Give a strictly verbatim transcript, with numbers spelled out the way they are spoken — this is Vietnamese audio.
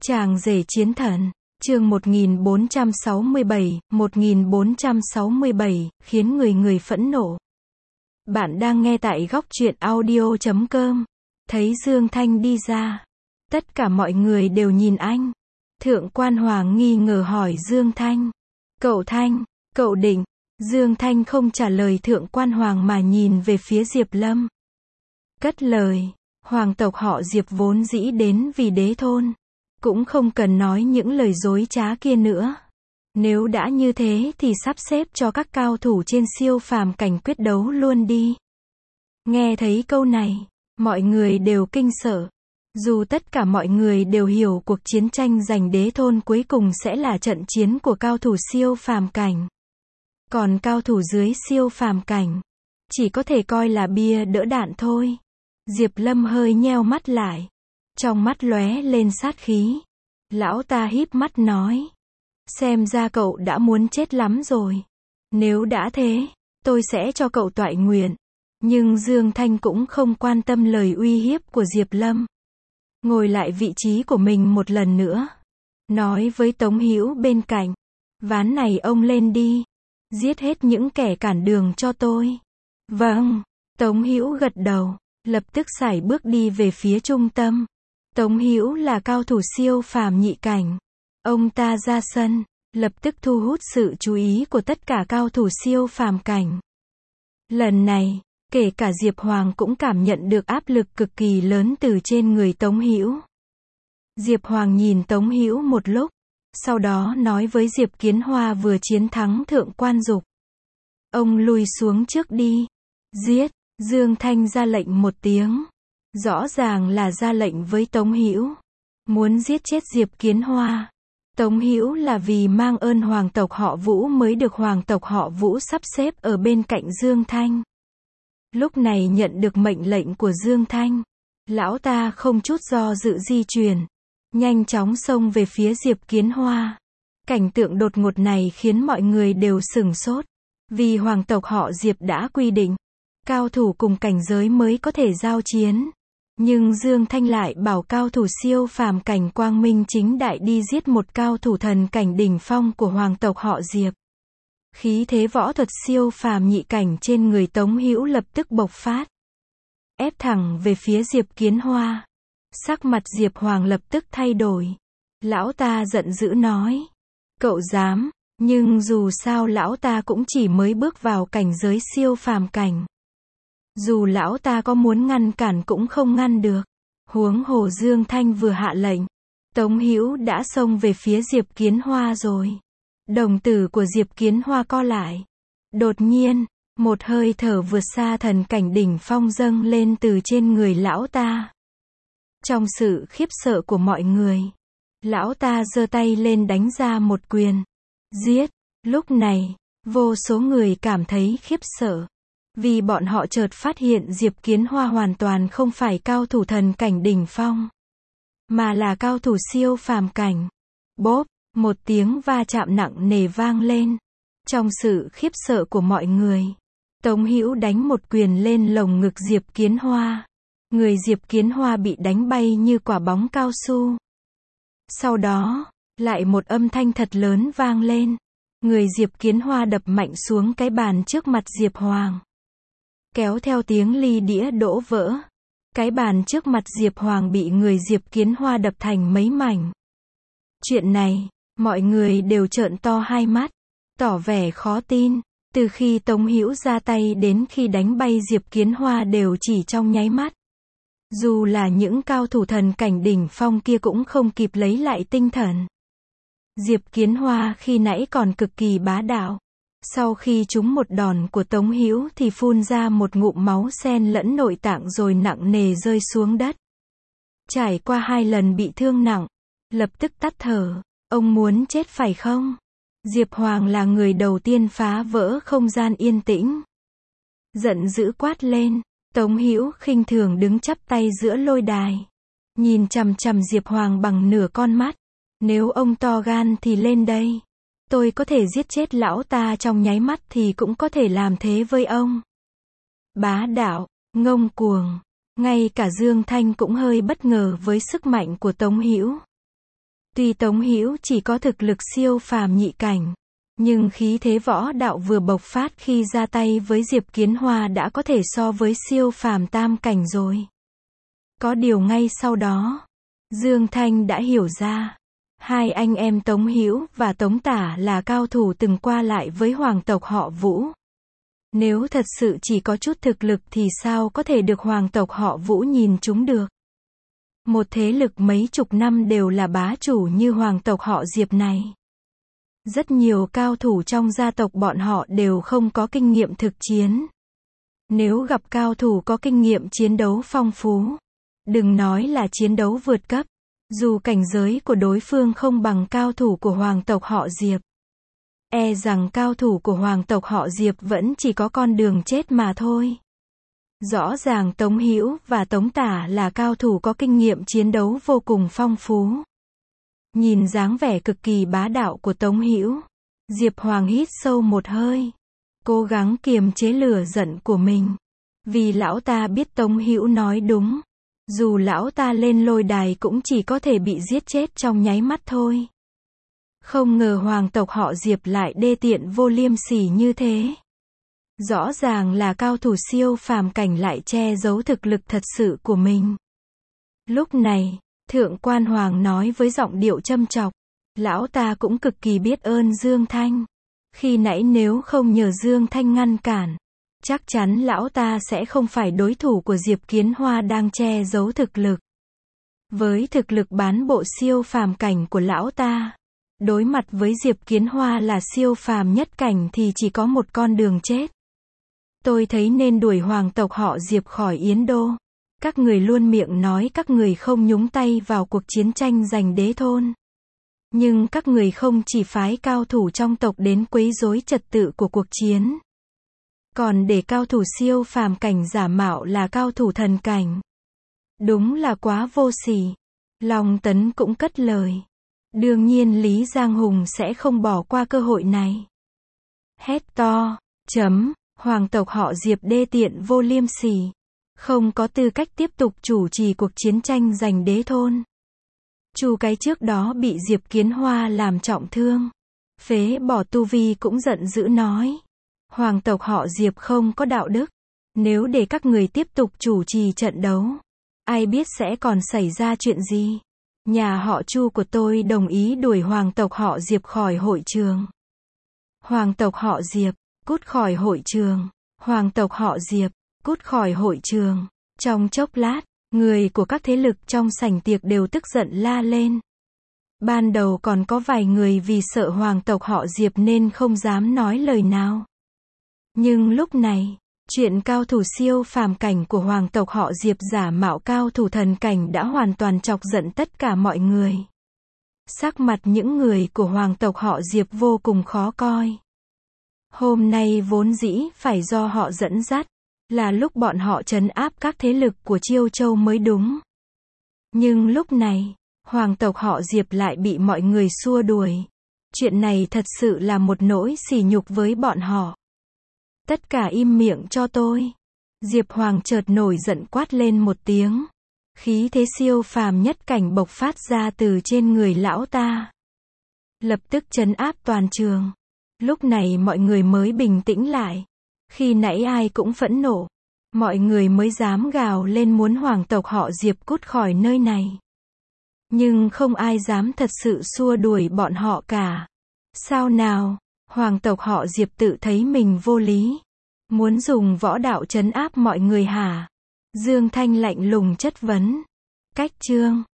Chàng rể chiến thần, chương một nghìn bốn trăm sáu mươi bảy, một nghìn bốn trăm sáu mươi bảy, khiến người người phẫn nộ. Bạn đang nghe tại góc truyện audio chấm com. Thấy Dương Thanh đi ra, tất cả mọi người đều nhìn anh. Thượng quan Hoàng nghi ngờ hỏi Dương Thanh. Cậu Thanh, cậu định. Dương Thanh không trả lời Thượng quan Hoàng mà nhìn về phía Diệp Lâm. Cất lời, hoàng tộc họ Diệp vốn dĩ đến vì đế thôn. Cũng không cần nói những lời dối trá kia nữa. Nếu đã như thế thì sắp xếp cho các cao thủ trên siêu phàm cảnh quyết đấu luôn đi. Nghe thấy câu này, mọi người đều kinh sợ. Dù tất cả mọi người đều hiểu cuộc chiến tranh giành đế thôn cuối cùng sẽ là trận chiến của cao thủ siêu phàm cảnh. Còn cao thủ dưới siêu phàm cảnh, chỉ có thể coi là bia đỡ đạn thôi. Diệp Lâm hơi nheo mắt lại. Trong mắt lóe lên sát khí. Lão ta híp mắt nói. Xem ra cậu đã muốn chết lắm rồi. Nếu đã thế, tôi sẽ cho cậu toại nguyện. Nhưng Dương Thanh cũng không quan tâm lời uy hiếp của Diệp Lâm. Ngồi lại vị trí của mình một lần nữa. Nói với Tống Hữu bên cạnh. Ván này ông lên đi. Giết hết những kẻ cản đường cho tôi. Vâng. Tống Hữu gật đầu. Lập tức sải bước đi về phía trung tâm. Tống Hữu là cao thủ siêu phàm nhị cảnh. Ông ta ra sân, lập tức thu hút sự chú ý của tất cả cao thủ siêu phàm cảnh. Lần này, kể cả Diệp Hoàng cũng cảm nhận được áp lực cực kỳ lớn từ trên người Tống Hữu. Diệp Hoàng nhìn Tống Hữu một lúc, sau đó nói với Diệp Kiến Hoa vừa chiến thắng Thượng quan Dục. Ông lui xuống trước đi. Giết. Dương Thanh ra lệnh một tiếng. Rõ ràng là ra lệnh với Tống Hữu. Muốn giết chết Diệp Kiến Hoa. Tống Hữu là vì mang ơn hoàng tộc họ Vũ mới được hoàng tộc họ Vũ sắp xếp ở bên cạnh Dương Thanh. Lúc này nhận được mệnh lệnh của Dương Thanh. Lão ta không chút do dự di chuyển. Nhanh chóng xông về phía Diệp Kiến Hoa. Cảnh tượng đột ngột này khiến mọi người đều sửng sốt. Vì hoàng tộc họ Diệp đã quy định. Cao thủ cùng cảnh giới mới có thể giao chiến. Nhưng Dương Thanh lại bảo cao thủ siêu phàm cảnh quang minh chính đại đi giết một cao thủ thần cảnh đỉnh phong của hoàng tộc họ Diệp. Khí thế võ thuật siêu phàm nhị cảnh trên người Tống Hữu lập tức bộc phát. Ép thẳng về phía Diệp Kiến Hoa. Sắc mặt Diệp Hoàng lập tức thay đổi. Lão ta giận dữ nói. Cậu dám, nhưng dù sao lão ta cũng chỉ mới bước vào cảnh giới siêu phàm cảnh. Dù lão ta có muốn ngăn cản cũng không ngăn được. Huống hồ Dương Thanh vừa hạ lệnh. Tống Hữu đã xông về phía Diệp Kiến Hoa rồi. Đồng tử của Diệp Kiến Hoa co lại. Đột nhiên, một hơi thở vượt xa thần cảnh đỉnh phong dâng lên từ trên người lão ta. Trong sự khiếp sợ của mọi người, lão ta giơ tay lên đánh ra một quyền. Giết. Lúc này, vô số người cảm thấy khiếp sợ. Vì bọn họ chợt phát hiện Diệp Kiến Hoa hoàn toàn không phải cao thủ thần cảnh đỉnh phong, mà là cao thủ siêu phàm cảnh. Bốp, một tiếng va chạm nặng nề vang lên. Trong sự khiếp sợ của mọi người, Tống Hữu đánh một quyền lên lồng ngực Diệp Kiến Hoa. Người Diệp Kiến Hoa bị đánh bay như quả bóng cao su. Sau đó, lại một âm thanh thật lớn vang lên. Người Diệp Kiến Hoa đập mạnh xuống cái bàn trước mặt Diệp Hoàng. Kéo theo tiếng ly đĩa đổ vỡ. Cái bàn trước mặt Diệp Hoàng bị người Diệp Kiến Hoa đập thành mấy mảnh. Chuyện này, mọi người đều trợn to hai mắt, tỏ vẻ khó tin. Từ khi Tống Hữu ra tay đến khi đánh bay Diệp Kiến Hoa đều chỉ trong nháy mắt. Dù là những cao thủ thần cảnh đỉnh phong kia cũng không kịp lấy lại tinh thần. Diệp Kiến Hoa khi nãy còn cực kỳ bá đạo. Sau khi trúng một đòn của Tống Hữu thì phun ra một ngụm máu xen lẫn nội tạng rồi nặng nề rơi xuống đất. Trải qua hai lần bị thương nặng, lập tức tắt thở. Ông muốn chết phải không? Diệp Hoàng là người đầu tiên phá vỡ không gian yên tĩnh. Giận dữ quát lên. Tống Hữu khinh thường đứng chắp tay giữa lôi đài. Nhìn chằm chằm Diệp Hoàng bằng nửa con mắt. Nếu ông to gan thì lên đây. Tôi có thể giết chết lão ta trong nháy mắt thì cũng có thể làm thế với ông. Bá đạo, ngông cuồng. Ngay cả Dương Thanh cũng hơi bất ngờ với sức mạnh của Tống Hữu. Tuy Tống Hữu chỉ có thực lực siêu phàm nhị cảnh, nhưng khí thế võ đạo vừa bộc phát khi ra tay với Diệp Kiến Hoa đã có thể so với siêu phàm tam cảnh rồi. Có điều ngay sau đó, Dương Thanh đã hiểu ra, hai anh em Tống Hữu và Tống Tả là cao thủ từng qua lại với hoàng tộc họ Vũ. Nếu thật sự chỉ có chút thực lực thì sao có thể được hoàng tộc họ Vũ nhìn chúng được. Một thế lực mấy chục năm đều là bá chủ như hoàng tộc họ Diệp này. Rất nhiều cao thủ trong gia tộc bọn họ đều không có kinh nghiệm thực chiến. Nếu gặp cao thủ có kinh nghiệm chiến đấu phong phú, đừng nói là chiến đấu vượt cấp, dù cảnh giới của đối phương không bằng cao thủ của hoàng tộc họ Diệp, e rằng cao thủ của hoàng tộc họ Diệp vẫn chỉ có con đường chết mà thôi. Rõ ràng Tống Hữu và Tống Tả là cao thủ có kinh nghiệm chiến đấu vô cùng phong phú. Nhìn dáng vẻ cực kỳ bá đạo của Tống Hữu, Diệp Hoàng hít sâu một hơi, cố gắng kiềm chế lửa giận của mình. Vì lão ta biết Tống Hữu nói đúng, dù lão ta lên lôi đài cũng chỉ có thể bị giết chết trong nháy mắt thôi. Không ngờ hoàng tộc họ Diệp lại đê tiện vô liêm sỉ như thế. Rõ ràng là cao thủ siêu phàm cảnh lại che giấu thực lực thật sự của mình. Lúc này, Thượng Quan Hoàng nói với giọng điệu châm chọc, lão ta cũng cực kỳ biết ơn Dương Thanh. Khi nãy nếu không nhờ Dương Thanh ngăn cản, chắc chắn lão ta sẽ không phải đối thủ của Diệp Kiến Hoa đang che giấu thực lực. Với thực lực bán bộ siêu phàm cảnh của lão ta, đối mặt với Diệp Kiến Hoa là siêu phàm nhất cảnh thì chỉ có một con đường chết. Tôi thấy nên đuổi hoàng tộc họ Diệp khỏi Yến Đô. Các người luôn miệng nói các người không nhúng tay vào cuộc chiến tranh giành đế thôn. Nhưng các người không chỉ phái cao thủ trong tộc đến quấy rối trật tự của cuộc chiến, còn để cao thủ siêu phàm cảnh giả mạo là cao thủ thần cảnh. Đúng là quá vô sỉ. Long Tấn cũng cất lời. Đương nhiên Lý Giang Hùng sẽ không bỏ qua cơ hội này. Hét to, chấm, hoàng tộc họ Diệp đê tiện vô liêm sỉ, không có tư cách tiếp tục chủ trì cuộc chiến tranh giành đế thôn. Chu cái trước đó bị Diệp Kiến Hoa làm trọng thương, phế bỏ tu vi cũng giận dữ nói. Hoàng tộc họ Diệp không có đạo đức. Nếu để các người tiếp tục chủ trì trận đấu, ai biết sẽ còn xảy ra chuyện gì. Nhà họ Chu của tôi đồng ý đuổi hoàng tộc họ Diệp khỏi hội trường. Hoàng tộc họ Diệp, cút khỏi hội trường. Hoàng tộc họ Diệp, cút khỏi hội trường. Trong chốc lát, người của các thế lực trong sảnh tiệc đều tức giận la lên. Ban đầu còn có vài người vì sợ hoàng tộc họ Diệp nên không dám nói lời nào. Nhưng lúc này, chuyện cao thủ siêu phàm cảnh của hoàng tộc họ Diệp giả mạo cao thủ thần cảnh đã hoàn toàn chọc giận tất cả mọi người. Sắc mặt những người của hoàng tộc họ Diệp vô cùng khó coi. Hôm nay vốn dĩ phải do họ dẫn dắt, là lúc bọn họ trấn áp các thế lực của Chiêu Châu mới đúng. Nhưng lúc này, hoàng tộc họ Diệp lại bị mọi người xua đuổi. Chuyện này thật sự là một nỗi sỉ nhục với bọn họ. Tất cả im miệng cho tôi. Diệp Hoàng chợt nổi giận quát lên một tiếng. Khí thế siêu phàm nhất cảnh bộc phát ra từ trên người lão ta, lập tức trấn áp toàn trường. Lúc này mọi người mới bình tĩnh lại. Khi nãy ai cũng phẫn nộ, mọi người mới dám gào lên muốn hoàng tộc họ Diệp cút khỏi nơi này. Nhưng không ai dám thật sự xua đuổi bọn họ cả. Sao nào? Hoàng tộc họ Diệp tự thấy mình vô lý, muốn dùng võ đạo trấn áp mọi người hả? Dương Thanh lạnh lùng chất vấn. Cách chương